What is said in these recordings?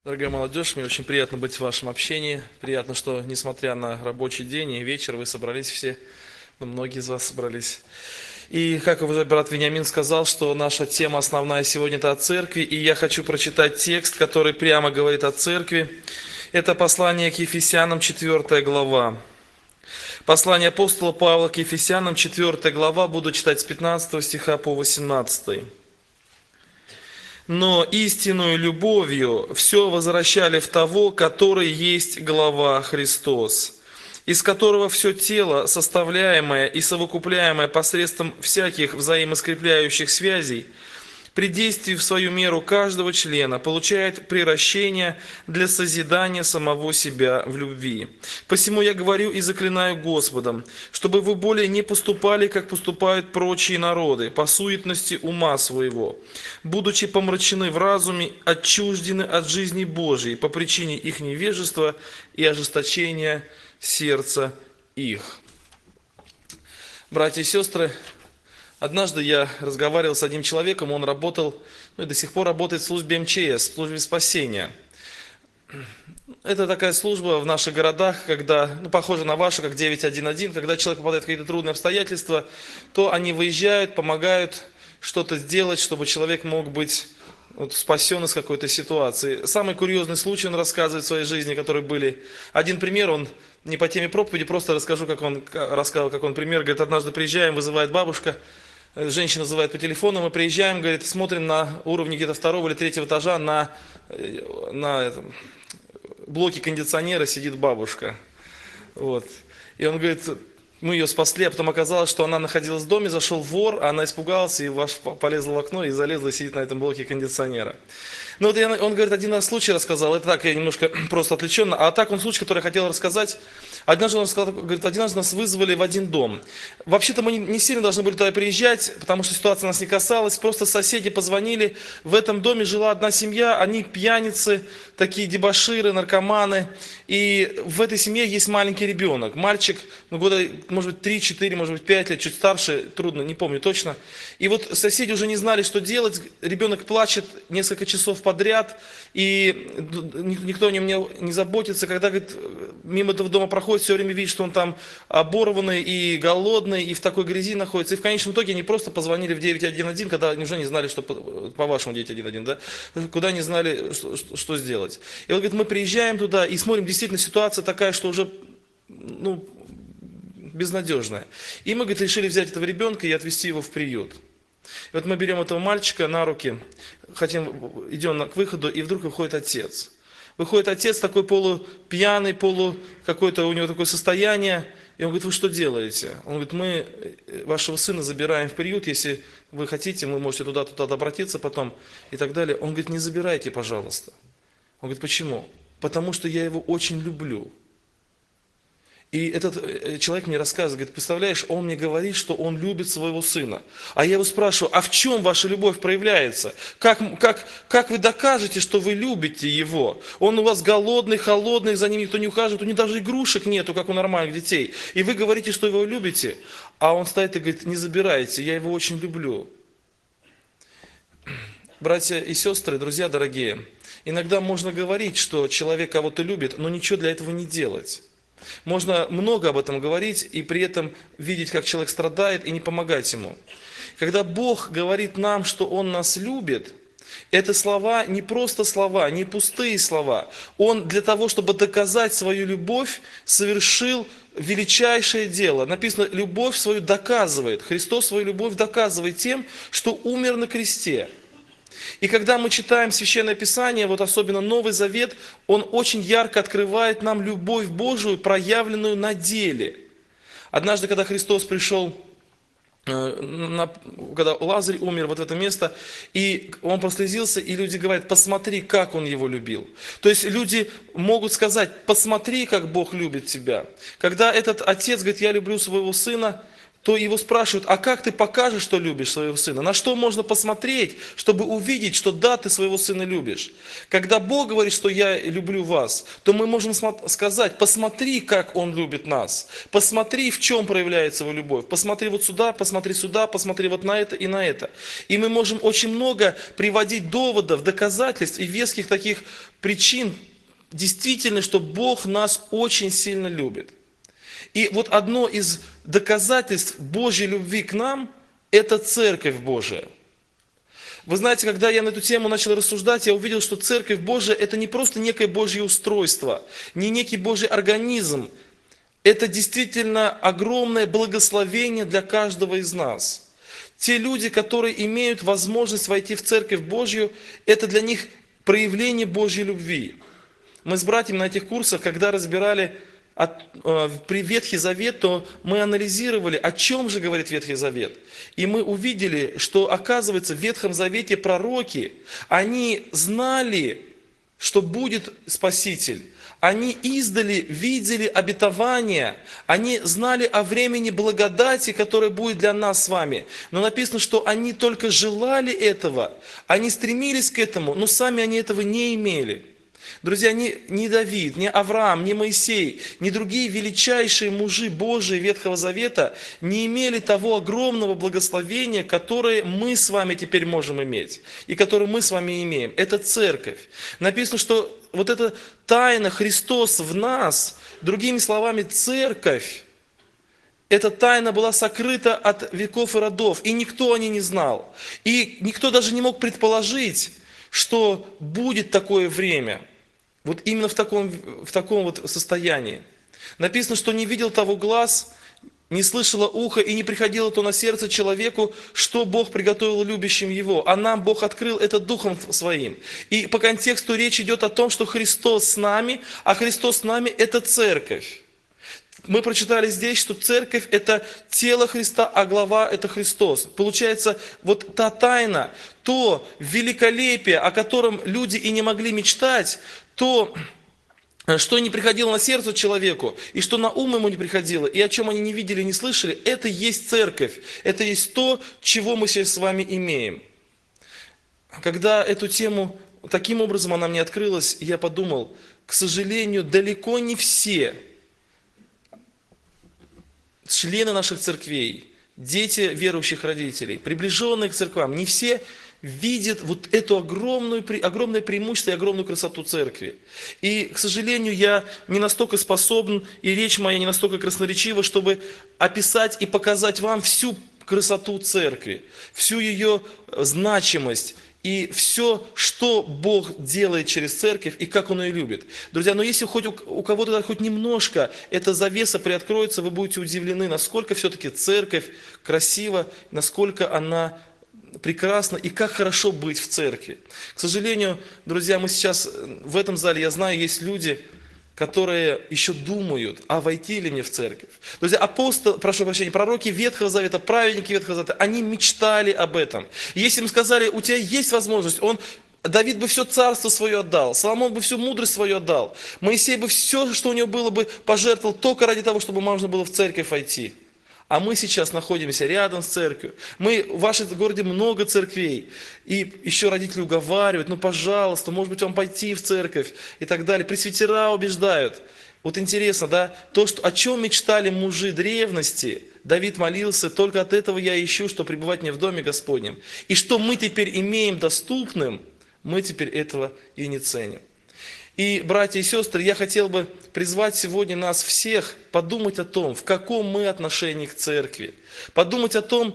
Дорогая молодежь, мне очень приятно быть в вашем общении. Приятно, что, несмотря на рабочий день и вечер, вы собрались все, многие из вас собрались. И, как уже брат Вениамин сказал, что наша тема основная сегодня – это о церкви, и я хочу прочитать текст, который прямо говорит о церкви. Это послание к Ефесянам, 4 глава. Послание апостола Павла к Ефесянам, 4 глава, буду читать с 15 стиха по 18. Но истинную любовью все возвращали в того, который есть глава Христос, из которого все тело, составляемое и совокупляемое посредством всяких взаимоскрепляющих связей, при действии в свою меру каждого члена получает приращение для созидания самого себя в любви. Посему я говорю и заклинаю Господом, чтобы вы более не поступали, как поступают прочие народы, по суетности ума своего, будучи помрачены в разуме, отчуждены от жизни Божией по причине их невежества и ожесточения сердца их. Братья и сестры, однажды я разговаривал с одним человеком, он работал, и до сих пор работает в службе МЧС, в службе спасения. Это такая служба в наших городах, когда, похоже на вашу, как 911, когда человек попадает в какие-то трудные обстоятельства, то они выезжают, помогают что-то сделать, чтобы человек мог быть спасен из какой-то ситуации. Самый курьезный случай он рассказывает в своей жизни, которые были. Один пример, он не по теме проповеди, просто расскажу, как он рассказал, как он пример. Говорит, однажды приезжаем, вызывает бабушка, женщина вызывает по телефону, мы приезжаем, говорит, смотрим на уровне где-то 2-го или 3-го этажа на блоке кондиционера сидит бабушка. Вот. И он говорит, мы ее спасли, а потом оказалось, что она находилась в доме, зашел вор, она испугалась и полезла в окно и залезла и сидит на этом блоке кондиционера. Он говорит, один раз случай рассказал, это так, я немножко просто отвлеченно, а так он случай, который я хотел рассказать. Однажды он сказал, говорит, однажды нас вызвали в один дом. Вообще-то мы не сильно должны были туда приезжать, потому что ситуация нас не касалась. Просто соседи позвонили, в этом доме жила одна семья, они пьяницы, такие дебоширы, наркоманы. И в этой семье есть маленький ребенок. Мальчик, года, может быть, 3-4, может быть, 5 лет, чуть старше, трудно, не помню точно. И вот соседи уже не знали, что делать. Ребенок плачет несколько часов подряд, и никто о нем не заботится. Когда, говорит, мимо этого дома проходит, все время видит, что он там оборванный и голодный, и в такой грязи находится. И в конечном итоге они просто позвонили в 911, когда они уже не знали, что по вашему 911, да, куда не знали, что сделать. И он говорит, мы приезжаем туда и смотрим, действительно ситуация такая, что уже, безнадежная. И мы, говорит, решили взять этого ребенка и отвезти его в приют. И вот мы берем этого мальчика на руки, идем к выходу, и вдруг выходит отец. Выходит отец такой полупьяный, какое-то у него такое состояние. И он говорит, вы что делаете? Он говорит, мы вашего сына забираем в приют, если вы хотите, вы можете туда обратиться потом и так далее. Он говорит, не забирайте, пожалуйста. Он говорит, почему? Потому что я его очень люблю. И этот человек мне рассказывает, говорит, представляешь, он мне говорит, что он любит своего сына. А я его спрашиваю, а в чем ваша любовь проявляется? Как вы докажете, что вы любите его? Он у вас голодный, холодный, за ним никто не ухаживает, у него даже игрушек нету, как у нормальных детей. И вы говорите, что вы его любите, а он стоит и говорит, не забирайте, я его очень люблю. Братья и сестры, друзья дорогие, иногда можно говорить, что человек кого-то любит, но ничего для этого не делать. Можно много об этом говорить и при этом видеть, как человек страдает, и не помогать ему. Когда Бог говорит нам, что Он нас любит, это слова не просто слова, не пустые слова. Он для того, чтобы доказать свою любовь, совершил величайшее дело. Написано, любовь свою доказывает. Христос свою любовь доказывает тем, что умер на кресте. И когда мы читаем Священное Писание, вот особенно Новый Завет, он очень ярко открывает нам любовь Божию, проявленную на деле. Однажды, когда Христос пришел, когда Лазарь умер вот в это место, и он прослезился, и люди говорят, посмотри, как он его любил. То есть люди могут сказать, посмотри, как Бог любит тебя. Когда этот отец говорит, я люблю своего сына, то его спрашивают, а как ты покажешь, что любишь своего сына? На что можно посмотреть, чтобы увидеть, что да, ты своего сына любишь? Когда Бог говорит, что я люблю вас, то мы можем сказать, посмотри, как он любит нас. Посмотри, в чем проявляется его любовь. Посмотри вот сюда, посмотри вот на это и на это. И мы можем очень много приводить доводов, доказательств и веских таких причин, действительно, что Бог нас очень сильно любит. И вот одно из доказательств Божьей любви к нам – это Церковь Божия. Вы знаете, когда я на эту тему начал рассуждать, я увидел, что Церковь Божия – это не просто некое Божье устройство, не некий Божий организм. Это действительно огромное благословение для каждого из нас. Те люди, которые имеют возможность войти в Церковь Божью, это для них проявление Божьей любви. Мы с братьями на этих курсах, когда разбирали при Ветхий Завет, то мы анализировали, о чем же говорит Ветхий Завет. И мы увидели, что, оказывается, в Ветхом Завете пророки, они знали, что будет Спаситель. Они издали, видели обетование, они знали о времени благодати, которая будет для нас с вами. Но написано, что они только желали этого, они стремились к этому, но сами они этого не имели. Друзья, ни Давид, ни Авраам, ни Моисей, ни другие величайшие мужи Божии Ветхого Завета не имели того огромного благословения, которое мы с вами теперь можем иметь, и которое мы с вами имеем. Это Церковь. Написано, что вот эта тайна Христос в нас, другими словами, Церковь, эта тайна была сокрыта от веков и родов, и никто о ней не знал. И никто даже не мог предположить, что будет такое время. Вот именно в таком вот состоянии. Написано, что не видел того глаз, не слышало ухо и не приходило то на сердце человеку, что Бог приготовил любящим его. А нам Бог открыл это Духом Своим. И по контексту речь идет о том, что Христос с нами, а Христос с нами – это Церковь. Мы прочитали здесь, что Церковь – это тело Христа, а глава – это Христос. Получается, вот та тайна, то великолепие, о котором люди и не могли мечтать, то, что не приходило на сердце человеку, и что на ум ему не приходило, и о чем они не видели, не слышали, это есть Церковь. Это есть то, чего мы сейчас с вами имеем. Когда эту тему, таким образом она мне открылась, я подумал, к сожалению, далеко не все члены наших церквей, дети верующих родителей, приближенные к церквам, не все видят вот эту огромное преимущество и огромную красоту церкви. И, к сожалению, я не настолько способен, и речь моя не настолько красноречива, чтобы описать и показать вам всю красоту церкви, всю ее значимость, и все, что Бог делает через церковь, и как Он ее любит. Друзья, но если хоть у кого-то хоть немножко эта завеса приоткроется, вы будете удивлены, насколько все-таки церковь красива, насколько она прекрасна, и как хорошо быть в церкви. К сожалению, друзья, мы сейчас в этом зале, я знаю, есть люди, которые еще думают, а войти ли мне в церковь. Друзья, пророки Ветхого Завета, праведники Ветхого Завета, они мечтали об этом. Если им сказали, у тебя есть возможность, Давид бы все царство свое отдал, Соломон бы всю мудрость свою отдал, Моисей бы все, что у него было бы, пожертвовал только ради того, чтобы можно было в церковь войти. А мы сейчас находимся рядом с церковью. В вашем городе много церквей. И еще родители уговаривают, пожалуйста, может быть, вам пойти в церковь и так далее. Пресвитера убеждают. Вот интересно, да, о чем мечтали мужи древности. Давид молился, только от этого я ищу, что пребывать мне в доме Господнем. И что мы теперь имеем доступным, мы теперь этого и не ценим. И, братья и сестры, я хотел бы призвать сегодня нас всех подумать о том, в каком мы отношении к церкви. Подумать о том,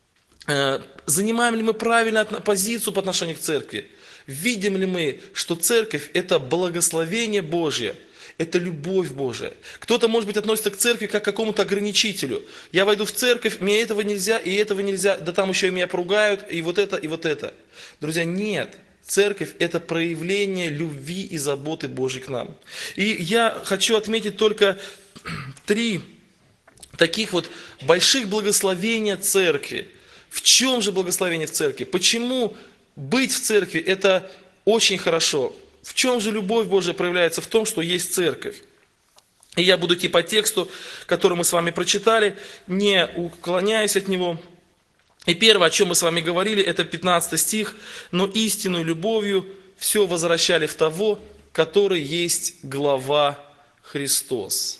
занимаем ли мы правильную позицию по отношению к церкви. Видим ли мы, что церковь – это благословение Божье, это любовь Божия. Кто-то, может быть, относится к церкви как к какому-то ограничителю. Я войду в церковь, мне этого нельзя, и этого нельзя, да там еще и меня поругают, и вот это, и вот это. Друзья, нет. Церковь – это проявление любви и заботы Божьей к нам. И я хочу отметить только 3 таких вот больших благословения церкви. В чем же благословение в церкви? Почему быть в церкви – это очень хорошо? В чем же любовь Божия проявляется? В том, что есть церковь. И я буду идти по тексту, который мы с вами прочитали, не уклоняясь от него. И первое, о чем мы с вами говорили, это 15 стих. «Но истинную любовью все возвращали в того, который есть глава Христос».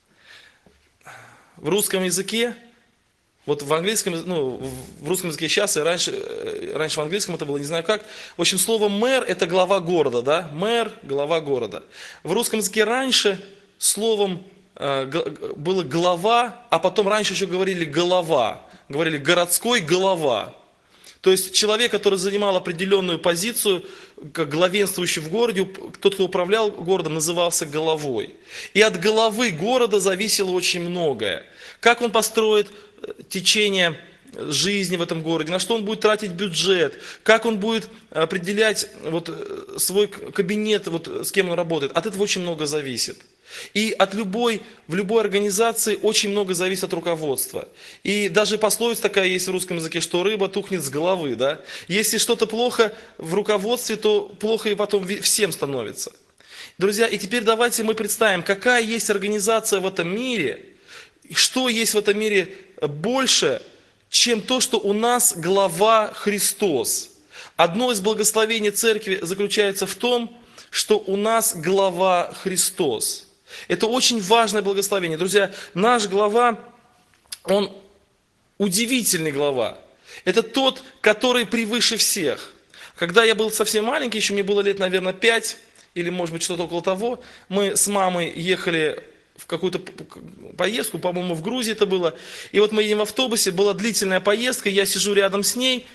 В русском языке, вот в английском, в русском языке сейчас, и раньше в английском это было, не знаю как. В общем, слово «мэр» – это глава города, да? Мэр – глава города. В русском языке раньше словом было глава, а потом раньше еще говорили голова. Говорили городской голова. То есть человек, который занимал определенную позицию, как главенствующий в городе, тот, кто управлял городом, назывался головой. И от головы города зависело очень многое. Как он построит течение жизни в этом городе, на что он будет тратить бюджет, как он будет определять свой кабинет, с кем он работает. От этого очень много зависит. И в любой организации очень много зависит от руководства. И даже пословица такая есть в русском языке, что рыба тухнет с головы. Да? Если что-то плохо в руководстве, то плохо и потом всем становится. Друзья, и теперь давайте мы представим, какая есть организация в этом мире, что есть в этом мире больше, чем то, что у нас глава Христос. Одно из благословений церкви заключается в том, что у нас глава Христос. Это очень важное благословение. Друзья, наш глава, он удивительный глава. Это тот, который превыше всех. Когда я был совсем маленький, еще мне было лет, наверное, 5, или, может быть, что-то около того, мы с мамой ехали в какую-то поездку, по-моему, в Грузии это было. И вот мы едем в автобусе, была длительная поездка, я сижу рядом с ней.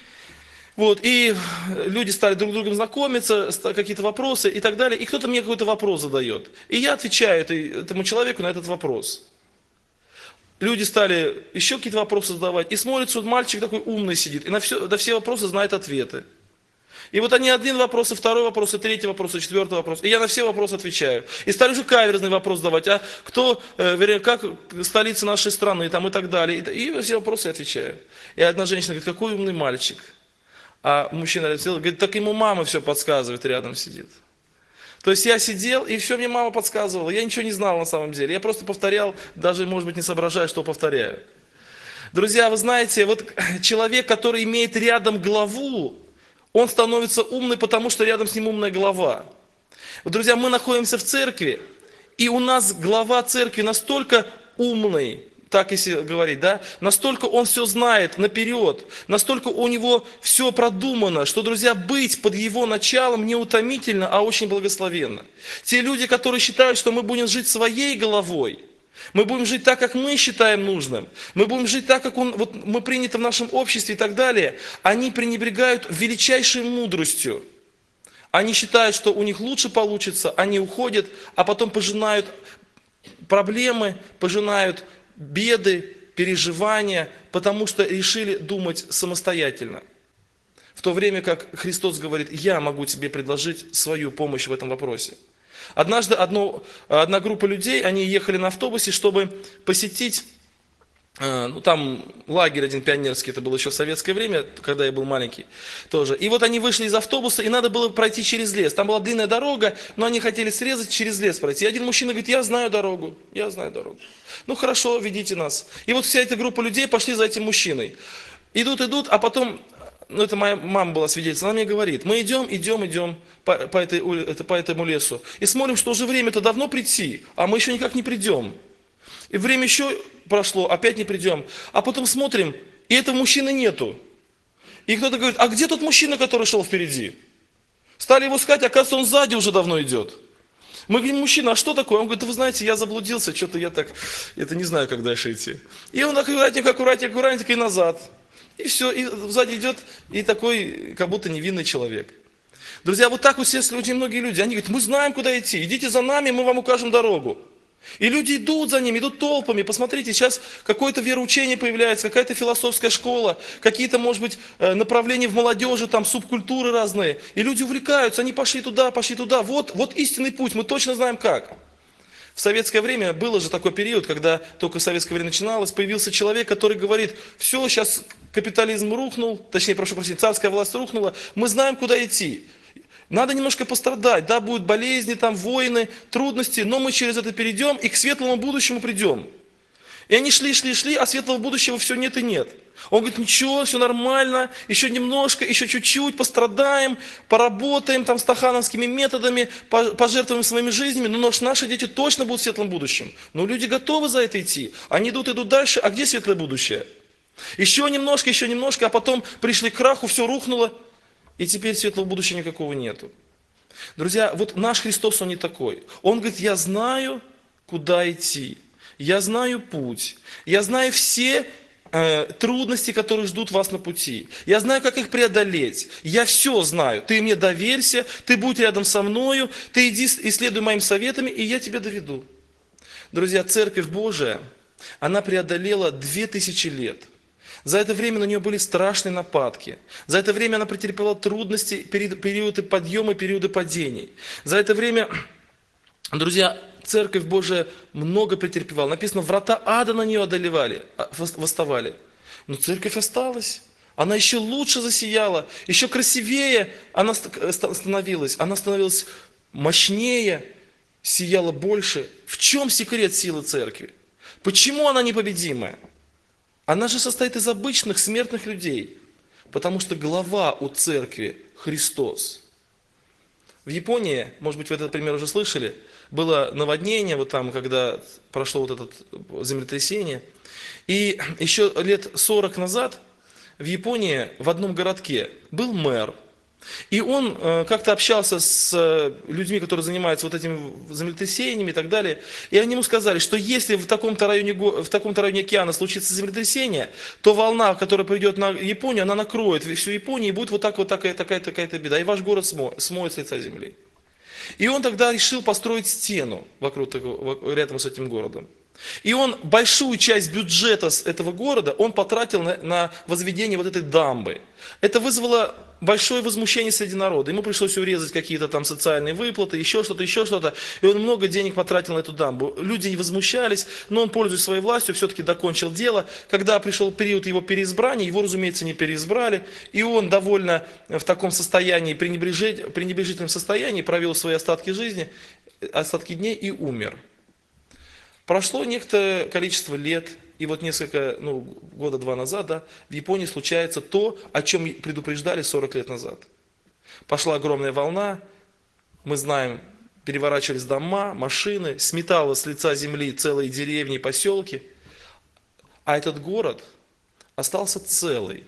И люди стали друг с другом знакомиться, какие-то вопросы и так далее. И кто-то мне какой-то вопрос задает. И я отвечаю этому человеку на этот вопрос. Люди стали еще какие-то вопросы задавать. И смотрят, что мальчик такой умный сидит. И на все вопросы знает ответы. И вот они один вопрос, и второй вопрос, и третий вопрос, и четвертый вопрос. И я на все вопросы отвечаю. И стали уже каверзный вопрос задавать. А как столица нашей страны, и так далее. И на все вопросы отвечаю. И одна женщина говорит, какой умный мальчик. А мужчина говорит, так ему мама все подсказывает, рядом сидит. То есть я сидел, и все мне мама подсказывала. Я ничего не знал на самом деле. Я просто повторял, даже, может быть, не соображая, что повторяю. Друзья, вы знаете, человек, который имеет рядом главу, он становится умный, потому что рядом с ним умная глава. Друзья, мы находимся в церкви, и у нас глава церкви настолько умный, так если говорить, да, настолько он все знает наперед, настолько у него все продумано, что, друзья, быть под его началом не утомительно, а очень благословенно. Те люди, которые считают, что мы будем жить своей головой, мы будем жить так, как мы считаем нужным, мы будем жить так, как мы приняты в нашем обществе и так далее, они пренебрегают величайшей мудростью. Они считают, что у них лучше получится, они уходят, а потом пожинают проблемы, пожинают беды, переживания, потому что решили думать самостоятельно. В то время как Христос говорит, я могу тебе предложить свою помощь в этом вопросе. Однажды одна группа людей, они ехали на автобусе, чтобы посетить, там лагерь один пионерский, это было еще в советское время, когда я был маленький тоже. И они вышли из автобуса, и надо было пройти через лес. Там была длинная дорога, но они хотели срезать, через лес пройти. И один мужчина говорит, я знаю дорогу. Ну хорошо, ведите нас. И вся эта группа людей пошли за этим мужчиной. Идут, а потом, это моя мама была свидетельницей, она мне говорит, мы идем по этому лесу. И смотрим, что уже время-то давно прийти, а мы еще никак не придем. И время еще прошло, опять не придем. А потом смотрим, и этого мужчины нету. И кто-то говорит, а где тот мужчина, который шел впереди? Стали его искать, оказывается, он сзади уже давно идет. Мы говорим, мужчина, а что такое? Он говорит, вы знаете, я заблудился, что-то я не знаю, как дальше идти. И он аккуратненько и назад. И все, и сзади идет, и такой, как будто невинный человек. Друзья, так очень многие люди, они говорят, мы знаем, куда идти, идите за нами, мы вам укажем дорогу. И люди идут за ними, идут толпами. Посмотрите, сейчас какое-то вероучение появляется, какая-то философская школа, какие-то, может быть, направления в молодежи, там субкультуры разные. И люди увлекаются, они пошли туда. Вот истинный путь, мы точно знаем как. В советское время было же такой период, когда только советское время начиналось, появился человек, который говорит, все, сейчас капитализм рухнул, точнее, прошу прощения, царская власть рухнула, мы знаем, куда идти. Надо немножко пострадать, да, будут болезни, там, войны, трудности, но мы через это перейдем и к светлому будущему придем. И они шли, а светлого будущего все нет и нет. Он говорит, ничего, все нормально, еще немножко, еще чуть-чуть, пострадаем, поработаем там стахановскими методами, пожертвуем своими жизнями, но наши дети точно будут в светлом будущем. Но люди готовы за это идти, они идут дальше, а где светлое будущее? Еще немножко, а потом пришли к краху, все рухнуло, и теперь светлого будущего никакого нету. Друзья, вот наш Христос, Он не такой. Он говорит, я знаю, куда идти. Я знаю путь, я знаю все трудности, которые ждут вас на пути. Я знаю, как их преодолеть. Я все знаю. Ты мне доверься, ты будь рядом со мною, ты иди и следуй моим советами, и я тебя доведу. Друзья, Церковь Божия, она преодолела 2000 лет. За это время на нее были страшные нападки. За это время она претерпела трудности, периоды подъема, периоды падений. За это время, друзья, Церковь Божия много претерпевала. Написано, врата ада на нее одолевали, восставали. Но церковь осталась. Она еще лучше засияла, еще красивее она становилась. Она становилась мощнее, сияла больше. В чем секрет силы церкви? Почему она непобедимая? Она же состоит из обычных смертных людей. Потому что глава у церкви Христос. В Японии, может быть, вы этот пример уже слышали, было наводнение, вот там, когда прошло вот это землетрясение. И еще лет 40 назад в Японии в одном городке был мэр. И он как-то общался с людьми, которые занимаются вот этими землетрясениями и так далее. И они ему сказали, что если в таком-то районе океана случится землетрясение, то волна, которая придет на Японию, она накроет всю Японию, и будет вот такая-то беда. И ваш город смоет с лица земли. И он тогда решил построить стену рядом с этим городом. И он большую часть бюджета этого города он потратил на возведение вот этой дамбы. Это вызвало большое возмущение среди народа. Ему пришлось урезать какие-то там социальные выплаты, еще что-то. И он много денег потратил на эту дамбу. Люди возмущались, но он, пользуясь своей властью, все-таки докончил дело. Когда пришел период его переизбрания, его, разумеется, не переизбрали. И он довольно в таком состоянии, пренебрежительном состоянии, провел свои остатки жизни, остатки дней и умер. Прошло некоторое количество лет, и вот года два назад, да, в Японии случается то, о чем предупреждали 40 лет назад. Пошла огромная волна, мы знаем, переворачивались дома, машины, сметало с лица земли целые деревни, поселки, а этот город остался целый.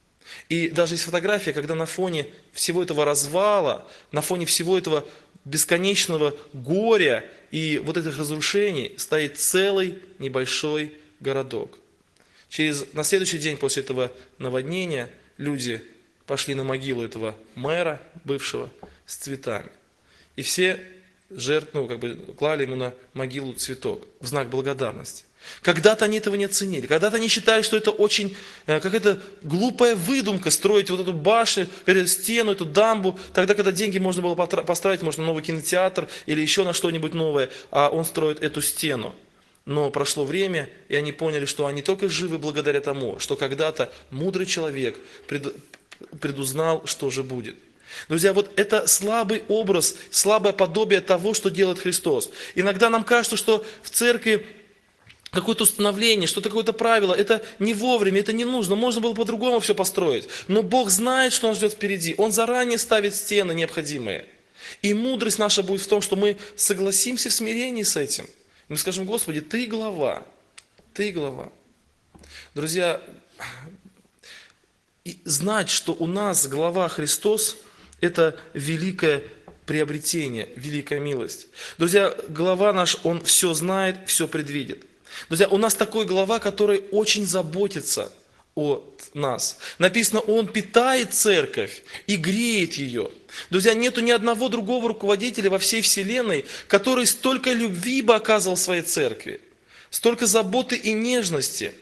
И даже есть фотография, когда на фоне всего этого развала, на фоне всего этого бесконечного горя и вот этих разрушений стоит целый небольшой городок. На следующий день после этого наводнения люди пошли на могилу этого мэра бывшего с цветами. И все клали ему на могилу цветок в знак благодарности. Когда-то они этого не оценили, когда-то они считали, что это очень какая-то глупая выдумка строить вот эту башню, эту стену, эту дамбу, тогда, когда деньги можно было поставить, можно новый кинотеатр или еще на что-нибудь новое, а он строит эту стену. Но прошло время, и они поняли, что они только живы благодаря тому, что когда-то мудрый человек предузнал, что же будет. Друзья, вот это слабый образ, слабое подобие того, что делает Христос. Иногда нам кажется, что в церкви какое-то установление, что-то какое-то правило, это не вовремя, это не нужно, можно было по-другому все построить. Но Бог знает, что Он ждет впереди, Он заранее ставит стены необходимые. И мудрость наша будет в том, что мы согласимся в смирении с этим. Мы скажем, Господи, Ты глава, Ты глава. Друзья, и знать, что у нас глава Христос, это великое приобретение, великая милость. Друзья, глава наш, Он все знает, все предвидит. Друзья, у нас такой глава, который очень заботится о нас. Написано, Он питает церковь и греет ее. Друзья, нету ни одного другого руководителя во всей вселенной, который столько любви бы оказывал своей церкви, столько заботы и нежности.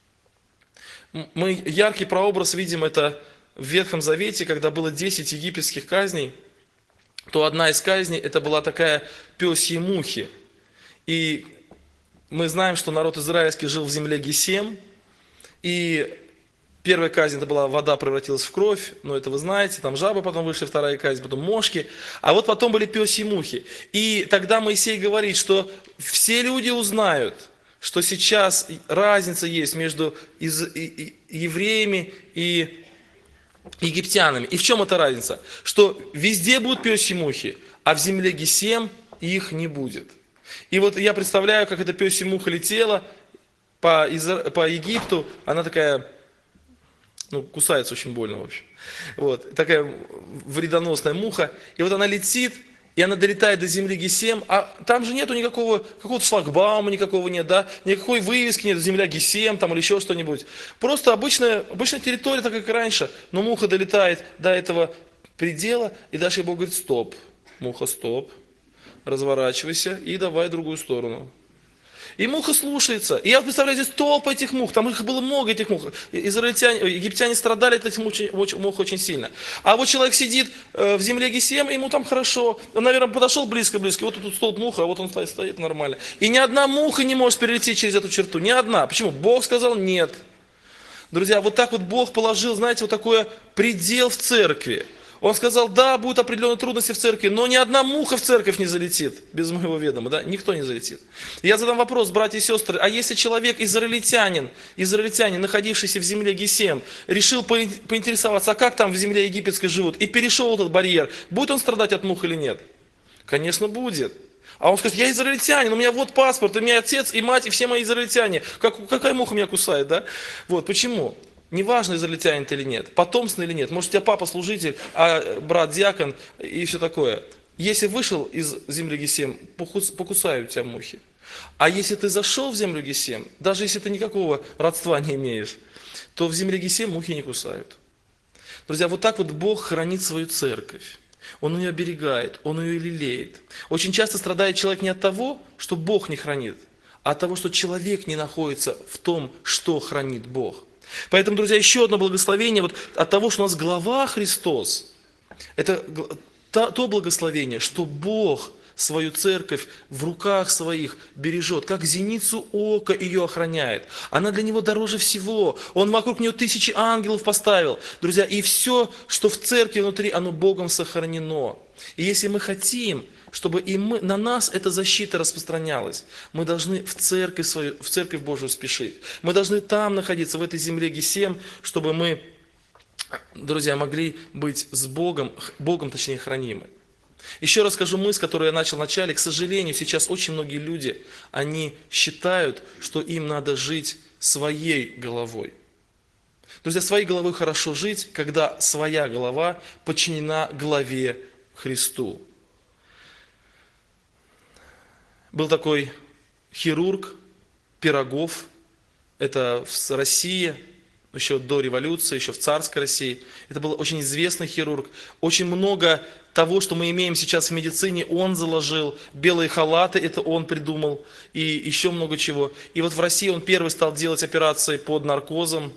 Мы яркий прообраз видим это в Ветхом Завете, когда было 10 египетских казней, то одна из казней, это была такая пёсьи мухи. И мы знаем, что народ израильский жил в земле Гесем, и Первая казнь, это была вода превратилась в кровь, но это вы знаете, там жабы потом вышли, вторая казнь, потом мошки, а вот потом были пёсьи мухи. И тогда Моисей говорит, что все люди узнают, что сейчас разница есть между евреями и египтянами. И в чем эта разница? Что везде будут пёсьи мухи, а в земле Гесем их не будет. И вот я представляю, как эта пёсья муха летела по Египту, она такая... кусается очень больно, в общем. Вот, такая вредоносная муха. И вот она летит, и она долетает до земли Гесем, а там же нету никакого, какого-то шлагбаума никакого нет, да, никакой вывески нет, земля Гесем там или еще что-нибудь. Просто обычная территория, так как и раньше, но муха долетает до этого предела, и дальше Бог говорит: стоп, муха, стоп, разворачивайся и давай в другую сторону. И муха слушается. И я представляю, здесь толпа этих мух, там их было много, этих мух. Египтяне страдали от этих мух очень сильно. А вот человек сидит в земле Гесем, ему там хорошо. Он, наверное, подошел близко-близко, вот тут столб муха, а вот он стоит нормально. И ни одна муха не может перелететь через эту черту, ни одна. Почему? Бог сказал нет. Друзья, вот так вот Бог положил, знаете, вот такой предел в церкви. Он сказал: да, будут определенные трудности в церкви, но ни одна муха в церковь не залетит, без моего ведома, да, никто не залетит. Я задам вопрос, братья и сестры: а если человек, израильтянин, находившийся в земле Гесем, решил поинтересоваться, а как там в земле египетской живут, и перешел этот барьер, будет он страдать от мух или нет? Конечно, будет. А он скажет: я израильтянин, у меня вот паспорт, у меня отец и мать, и все мои израильтяне. Какая муха меня кусает, да? Вот, почему? Неважно, израильтянин ты или нет, потомственный или нет. Может, у тебя папа служитель, а брат диакон и все такое. Если вышел из земли Гесем, покусают тебя мухи. А если ты зашел в землю Гесем, даже если ты никакого родства не имеешь, то в земле Гесем мухи не кусают. Друзья, вот так вот Бог хранит свою церковь. Он ее оберегает, Он ее лелеет. Очень часто страдает человек не от того, что Бог не хранит, а от того, что человек не находится в том, что хранит Бог. Поэтому, друзья, еще одно благословение вот от того, что у нас глава Христос. Это то благословение, что Бог свою церковь в руках своих бережет, как зеницу ока ее охраняет. Она для Него дороже всего. Он вокруг нее 1000 ангелов поставил. Друзья, и все, что в церкви внутри, оно Богом сохранено. И если мы хотим, чтобы на нас эта защита распространялась, мы должны в церковь Божию спешить. Мы должны там находиться, в этой земле Гесем, чтобы мы, друзья, могли быть с Богом точнее, хранимы. Еще раз скажу мысль, которую я начал в начале. К сожалению, сейчас очень многие люди, они считают, что им надо жить своей головой. Друзья, своей головой хорошо жить, когда своя голова подчинена главе Христу. Был такой хирург Пирогов, это в России, еще до революции, еще в царской России. Это был очень известный хирург. Очень много того, что мы имеем сейчас в медицине, он заложил. Белые халаты, это он придумал. И еще много чего. И вот в России он первый стал делать операции под наркозом.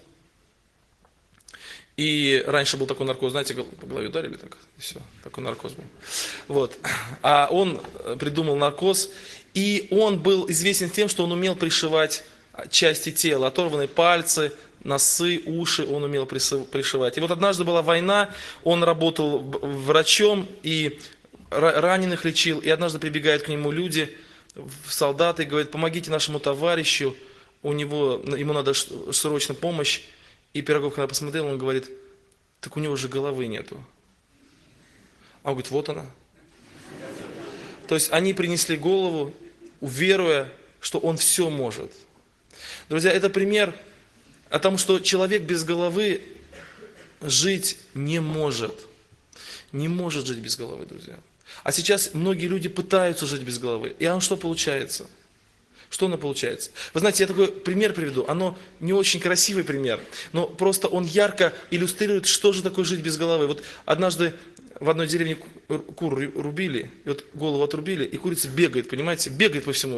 И раньше был такой наркоз, знаете, по голове ударили, так, и все, такой наркоз был. Вот. А он придумал наркоз, и он был известен тем, что он умел пришивать части тела, оторванные пальцы, носы, уши он умел пришивать. И вот однажды была война, он работал врачом и раненых лечил, и однажды прибегают к нему люди, солдаты, и говорят: помогите нашему товарищу, ему надо срочно помощь. И Пирогов, когда посмотрел, он говорит: так у него же головы нету. А он говорит: вот она. То есть они принесли голову, уверуя, что он все может. Друзья, это пример о том, что человек без головы жить не может. Не может жить без головы, друзья. А сейчас многие люди пытаются жить без головы. И что получается? Что оно получается? Вы знаете, я такой пример приведу. Оно не очень красивый пример, но просто он ярко иллюстрирует, что же такое жить без головы. Вот однажды в одной деревне кур рубили, и вот голову отрубили, и курица бегает, понимаете, бегает по всему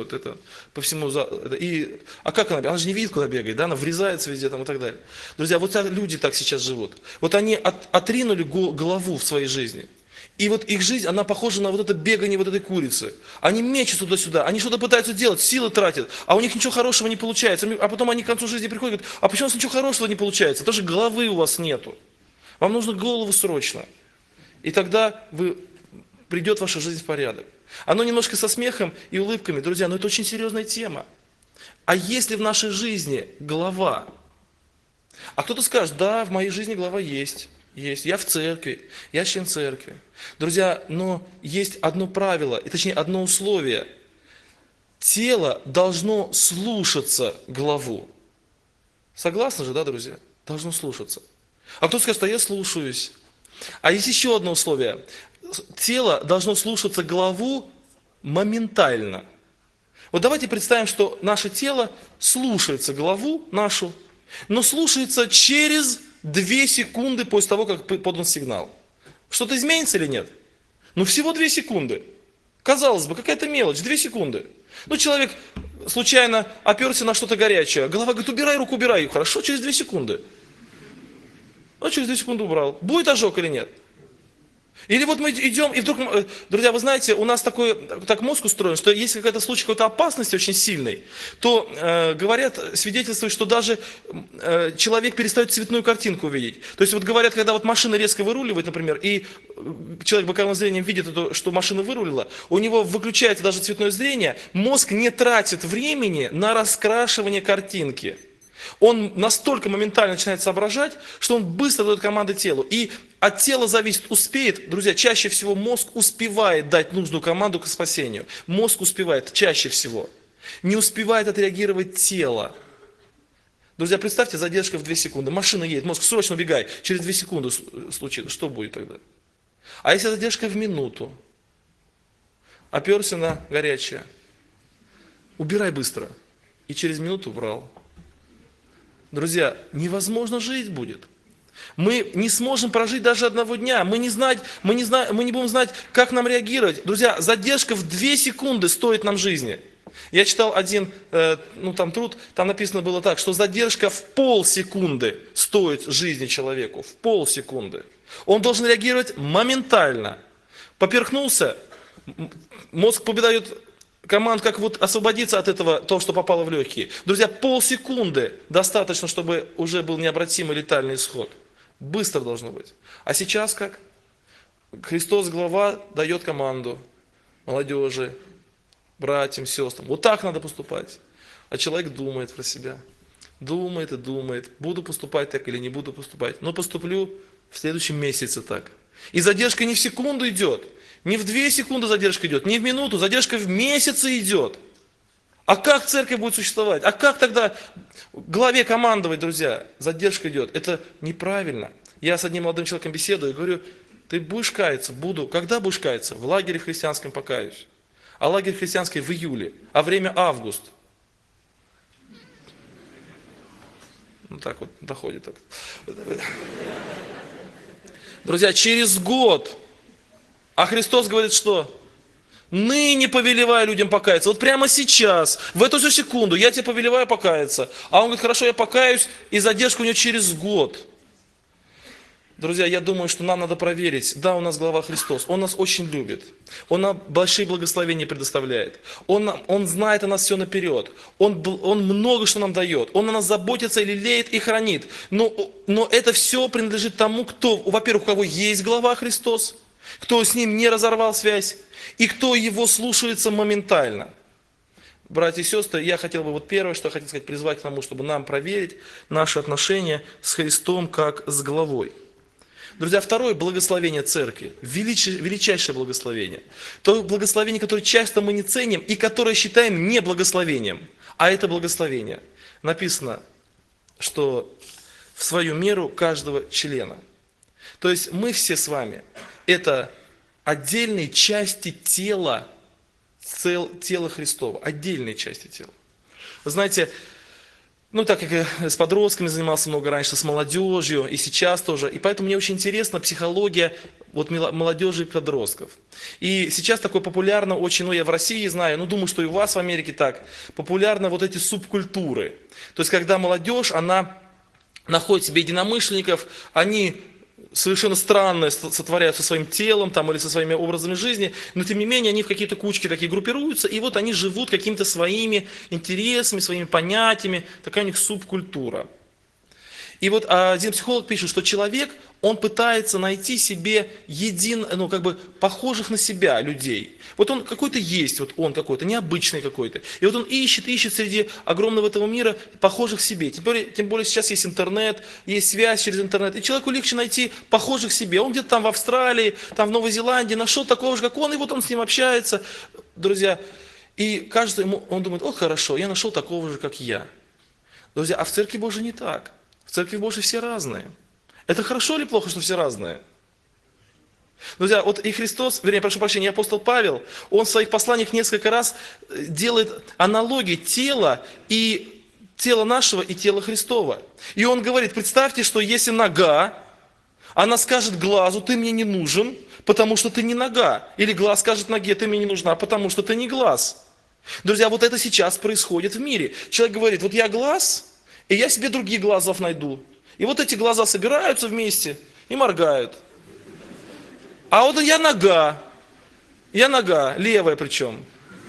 а как она? Она же не видит, куда бегает, да? Она врезается везде там и так далее. Друзья, вот люди так сейчас живут. Вот они отринули голову в своей жизни. И вот их жизнь, она похожа на вот это бегание вот этой курицы. Они мечутся туда-сюда, они что-то пытаются делать, силы тратят, а у них ничего хорошего не получается. А потом они к концу жизни приходят и говорят, а почему у нас ничего хорошего не получается? Даже головы у вас нету. Вам нужно голову срочно. И тогда придет ваша жизнь в порядок. Оно немножко со смехом и улыбками, друзья, но это очень серьезная тема. А если в нашей жизни голова? А кто-то скажет, да, в моей жизни голова есть. Есть. Я в церкви, я член церкви. Друзья, но есть одно правило, и точнее одно условие. Тело должно слушаться главу. Согласны же, да, друзья? Должно слушаться. А кто скажет, а я слушаюсь. А есть еще одно условие. Тело должно слушаться главу моментально. Вот давайте представим, что наше тело слушается главу нашу, но слушается через 2 секунды после того, как подан сигнал. Что-то изменится или нет? Ну всего 2 секунды. Казалось бы, какая-то мелочь, 2 секунды. Ну человек случайно оперся на что-то горячее. Голова говорит, убирай руку, убирай. Хорошо, через 2 секунды. Ну через 2 секунды убрал. Будет ожог или нет? Или вот мы идем, и вдруг, друзья, вы знаете, у нас так мозг устроен, что если какой-то случай какой-то опасности очень сильной, то говорят, свидетельствуют, что даже человек перестает цветную картинку видеть. То есть вот говорят, когда вот машина резко выруливает, например, и человек боковым зрением видит, что машина вырулила, у него выключается даже цветное зрение, мозг не тратит времени на раскрашивание картинки. Он настолько моментально начинает соображать, что он быстро дает команды телу. И от тела зависит, успеет, друзья, чаще всего мозг успевает дать нужную команду к спасению. Мозг успевает, чаще всего. Не успевает отреагировать тело. Друзья, представьте, задержка в 2 секунды. Машина едет, мозг, срочно убегай. Через 2 секунды случится. Что будет тогда? А если задержка в минуту? Оперся на горячее. Убирай быстро. И через минуту убрал. Друзья, невозможно жить будет. Мы не сможем прожить даже одного дня. Мы не будем знать, как нам реагировать. Друзья, задержка в 2 секунды стоит нам жизни. Я читал один труд, там написано было так, что задержка в полсекунды стоит жизни человеку. В полсекунды. Он должен реагировать моментально. Поперхнулся, мозг подает команд, как вот освободиться от этого, того, что попало в легкие. Друзья, полсекунды достаточно, чтобы уже был необратимый летальный исход. Быстро должно быть. А сейчас как? Христос, глава, дает команду молодежи, братьям, сестрам. Вот так надо поступать. А человек думает про себя. Думает и думает. Буду поступать так или не буду поступать. Но поступлю в следующем месяце так. И задержка не в секунду идет. Не в 2 секунды задержка идет, не в минуту, задержка в месяцы идет. А как церковь будет существовать? А как тогда главе командовать, друзья? Задержка идет. Это неправильно. Я с одним молодым человеком беседую и говорю, ты будешь каяться? Буду. Когда будешь каяться? В лагере христианском покаюсь. А лагерь христианский в июле, а время август. Ну так вот, доходит так. Друзья, через год. А Христос говорит, что? Ныне повелеваю людям покаяться. Вот прямо сейчас, в эту же секунду, я тебе повелеваю покаяться. А он говорит, хорошо, я покаюсь, и задержка у него через год. Друзья, я думаю, что нам надо проверить. Да, у нас глава Христос, Он нас очень любит. Он нам большие благословения предоставляет. Он знает о нас все наперед. Он много что нам дает. Он о нас заботится, лелеет и хранит. Но это все принадлежит тому, кто, во-первых, у кого есть глава Христос, кто с ним не разорвал связь, и кто его слушается моментально. Братья и сестры, я хотел бы, первое, что я хотел сказать, призвать к тому, чтобы нам проверить наши отношения с Христом как с главой. Друзья, второе благословение церкви, величайшее благословение. То благословение, которое часто мы не ценим и которое считаем не благословением, а это благословение. Написано, что в свою меру каждого члена. То есть мы все с вами это отдельные части тела Христова, отдельные части тела. Вы знаете, так как я с подростками занимался много раньше, с молодежью, и сейчас тоже, и поэтому мне очень интересна психология молодежи и подростков. И сейчас такое популярно очень, я в России знаю, думаю, что и у вас в Америке так, популярны эти субкультуры. То есть, когда молодежь, она находит себе единомышленников, они совершенно странное сотворяют со своим телом там, или со своими образами жизни, но тем не менее они в какие-то кучки такие группируются, и вот они живут какими-то своими интересами, своими понятиями, такая у них субкультура. И вот один психолог пишет, что человек, он пытается найти себе похожих на себя людей. Вот он какой-то есть, вот он какой-то, необычный какой-то. И вот он ищет среди огромного этого мира похожих себе. Тем более сейчас есть интернет, есть связь через интернет. И человеку легче найти похожих себе. Он где-то там в Австралии, там в Новой Зеландии нашел такого же, как он, и вот он с ним общается. Друзья, и кажется ему, он думает, о, хорошо, я нашел такого же, как я. Друзья, а в Церкви Божией не так. В Церкви Божией все разные. Это хорошо или плохо, что все разные? Друзья, вот и Христос, вернее, прошу прощения, и апостол Павел, он в своих посланиях несколько раз делает аналогии тела нашего и тела Христова. И он говорит, представьте, что если нога, она скажет глазу, ты мне не нужен, потому что ты не нога. Или глаз скажет ноге, ты мне не нужна, потому что ты не глаз. Друзья, вот это сейчас происходит в мире. Человек говорит, вот я глаз, и я себе других глазов найду. И вот эти глаза собираются вместе и моргают. А вот я нога, левая причем.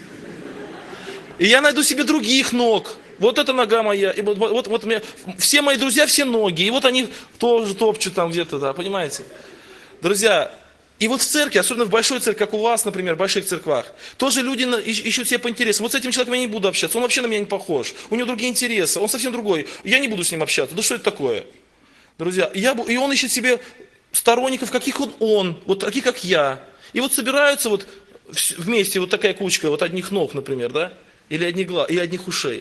И я найду себе других ног. Вот это нога моя. И вот у меня, все мои друзья, все ноги. И вот они тоже топчут там где-то, да, понимаете? Друзья, и вот в церкви, особенно в большой церкви, как у вас, например, в больших церквах, тоже люди ищут себе по интересам. Вот с этим человеком я не буду общаться, он вообще на меня не похож, у него другие интересы, он совсем другой, я не буду с ним общаться. Да что это такое? Друзья, и он ищет себе сторонников, каких он, вот таких, как я. И вот собираются вот вместе вот такая кучка, вот одних ног, например, да, или одних глаз, и одних ушей.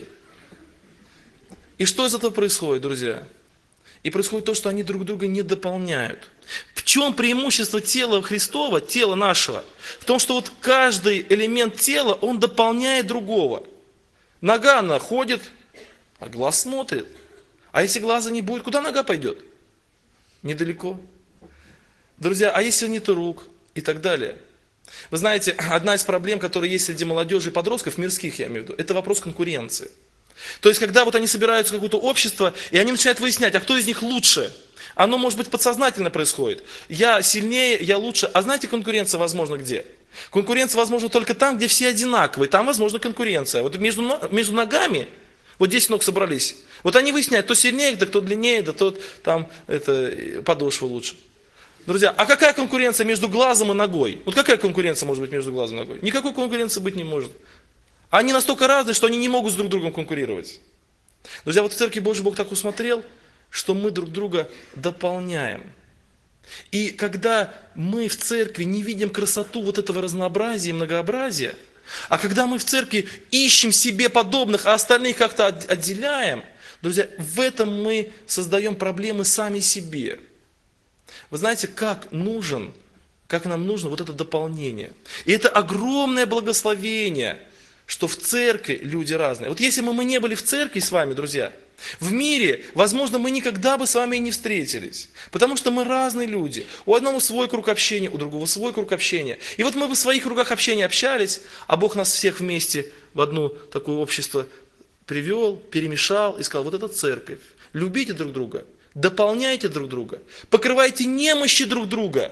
И что из этого происходит, друзья? И происходит то, что они друг друга не дополняют. В чем преимущество тела Христова, тела нашего? В том, что вот каждый элемент тела, он дополняет другого. Нога, она ходит, а глаз смотрит. А если глаза не будет, куда нога пойдет? Недалеко. Друзья, а если нет рук? И так далее. Вы знаете, одна из проблем, которая есть среди молодежи и подростков, мирских я имею в виду, это вопрос конкуренции. То есть, когда вот они собираются в какое-то общество, и они начинают выяснять, а кто из них лучше. Оно, может быть, подсознательно происходит. Я сильнее, я лучше. А знаете, конкуренция возможна где? Конкуренция возможна только там, где все одинаковые. Там возможна конкуренция. Вот между ногами, вот 10 ног собрались, вот они выясняют, кто сильнее, да кто длиннее, да тот там подошва лучше. Друзья, а какая конкуренция между глазом и ногой? Вот какая конкуренция может быть между глазом и ногой? Никакой конкуренции быть не может. Они настолько разные, что они не могут с друг другом конкурировать. Друзья, вот в Церкви Божьей Бог так усмотрел, что мы друг друга дополняем. И когда мы в церкви не видим красоту вот этого разнообразия и многообразия, а когда мы в церкви ищем себе подобных, а остальных как-то отделяем, друзья, в этом мы создаем проблемы сами себе. Вы знаете, как нам нужно вот это дополнение. И это огромное благословение, что в церкви люди разные. Вот если бы мы не были в церкви с вами, друзья, в мире, возможно, мы никогда бы с вами и не встретились. Потому что мы разные люди. У одного свой круг общения, у другого свой круг общения. И вот мы бы в своих кругах общения общались, а Бог нас всех вместе в одно такое общество привел, перемешал и сказал, вот это церковь. Любите друг друга, дополняйте друг друга, покрывайте немощи друг друга,